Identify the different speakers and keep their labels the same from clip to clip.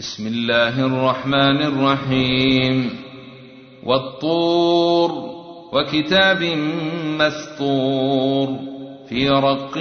Speaker 1: بسم الله الرحمن الرحيم والطور وكتاب مسطور في رق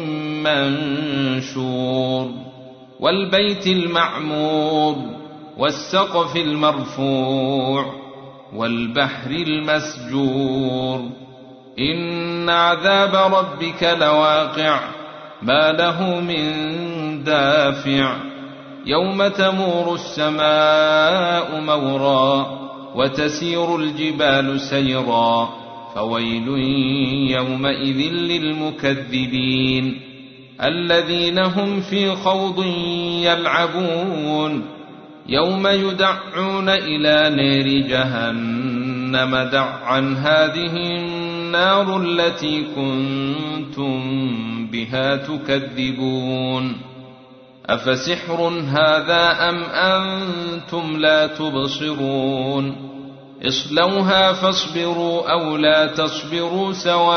Speaker 1: منشور والبيت المعمور والسقف المرفوع والبحر المسجور إن عذاب ربك لواقع ما له من دافع يوم تمور السماء مورا وتسير الجبال سيرا فويل يومئذ للمكذبين الذين هم في خوض يلعبون يوم يدعون إلى نار جهنم دعا هذه النار التي كنتم بها تكذبون أفسحر هذا أم أنتم لا تبصرون اصلوها فاصبروا أو لا تصبروا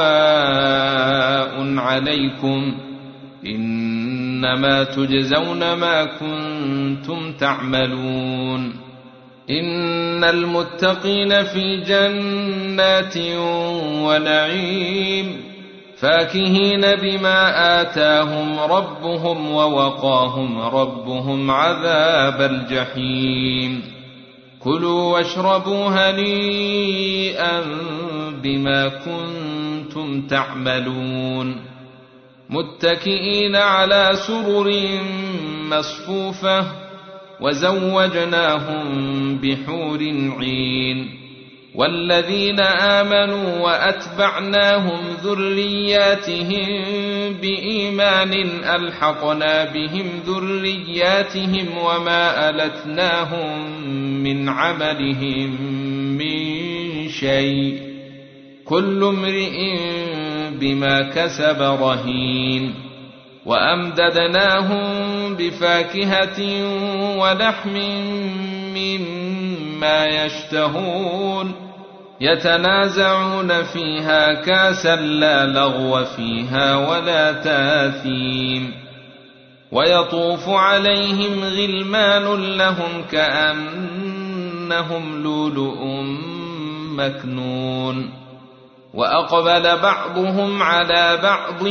Speaker 1: سواء عليكم إنما تجزون ما كنتم تعملون إن المتقين في جنات ونعيم فاكهين بما آتاهم ربهم ووقاهم ربهم عذاب الجحيم كلوا واشربوا هنيئا بما كنتم تعملون متكئين على سرر مصفوفة وزوجناهم بحور عين والذين آمنوا وأتبعناهم ذرياتهم بإيمان ألحقنا بهم ذرياتهم وما ألتناهم من عملهم من شيء كل امرئ بما كسب رهين وأمددناهم بفاكهة ولحم مما يشتهون يتنازعون فيها كاسا لا لغو فيها ولا تاثيم ويطوف عليهم غلمان لهم كأنهم لؤلؤ مكنون وأقبل بعضهم على بعض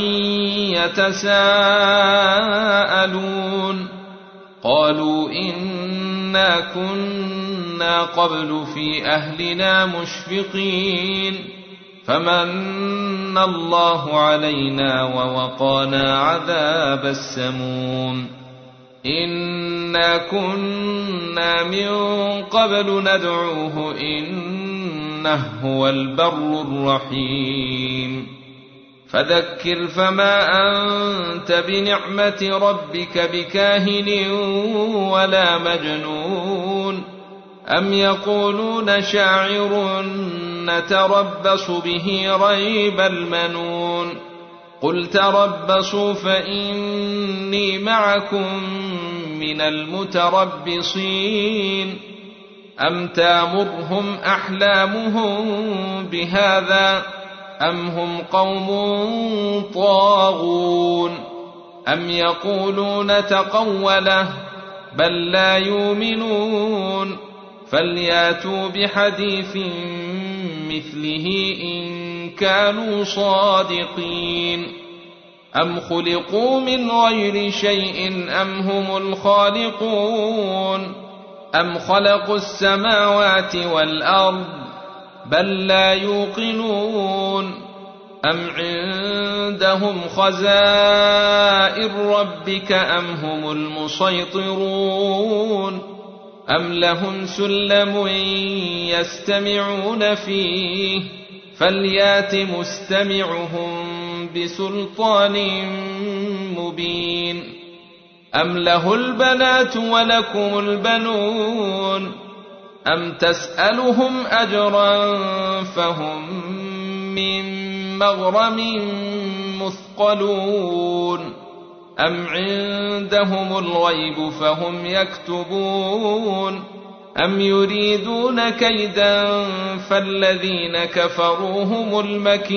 Speaker 1: يتساءلون قالوا إنا كنا قبل في أهلنا مشفقين فمن الله علينا ووقانا عذاب السموم إنا كنا من قبل ندعوه إنه هو البر الرحيم فذكر فما أنت بنعمة ربك بكاهن ولا مجنون أم يقولون شاعر نتربص به ريب المنون قل تربصوا فإني معكم من المتربصين أم تامرهم أحلامهم بهذا أم هم قوم طاغون أم يقولون تقوله بل لا يؤمنون فلياتوا بحديث مثله إن كانوا صادقين أم خلقوا من غير شيء أم هم الخالقون أم خلقوا السماوات والأرض بل لا يوقنون أم عندهم خزائن ربك أم هم المسيطرون أم لهم سلم يستمعون فيه فليات مستمعهم بسلطان مبين أم له البنات ولكم البنون أم تسألهم أجرا فهم من مغرم مثقلون أم عندهم الغيب فهم يكتبون أم يريدون كيدا فالذين كفروا هم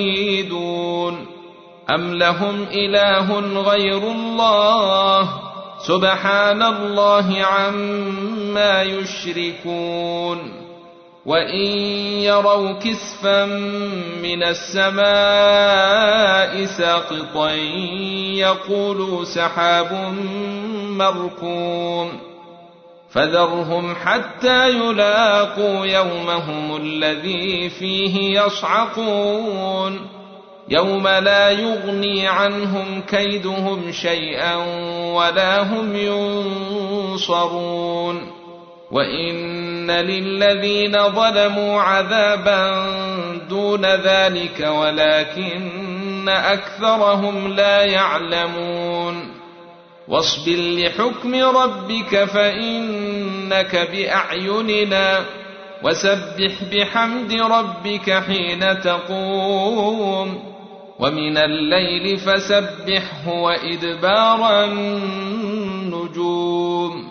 Speaker 1: المكيدون أم لهم إله غير الله سبحان الله عما يشركون وإن يروا كسفا من السماء ساقطا يقولوا سحاب مركوم فذرهم حتى يلاقوا يومهم الذي فيه يصعقون يوم لا يغني عنهم كيدهم شيئا ولا هم ينصرون وإن للذين ظلموا عذابا دون ذلك ولكن أكثرهم لا يعلمون واصبر لحكم ربك فإنك بأعيننا وسبح بحمد ربك حين تقوم ومن الليل فسبحه وإدبار النجوم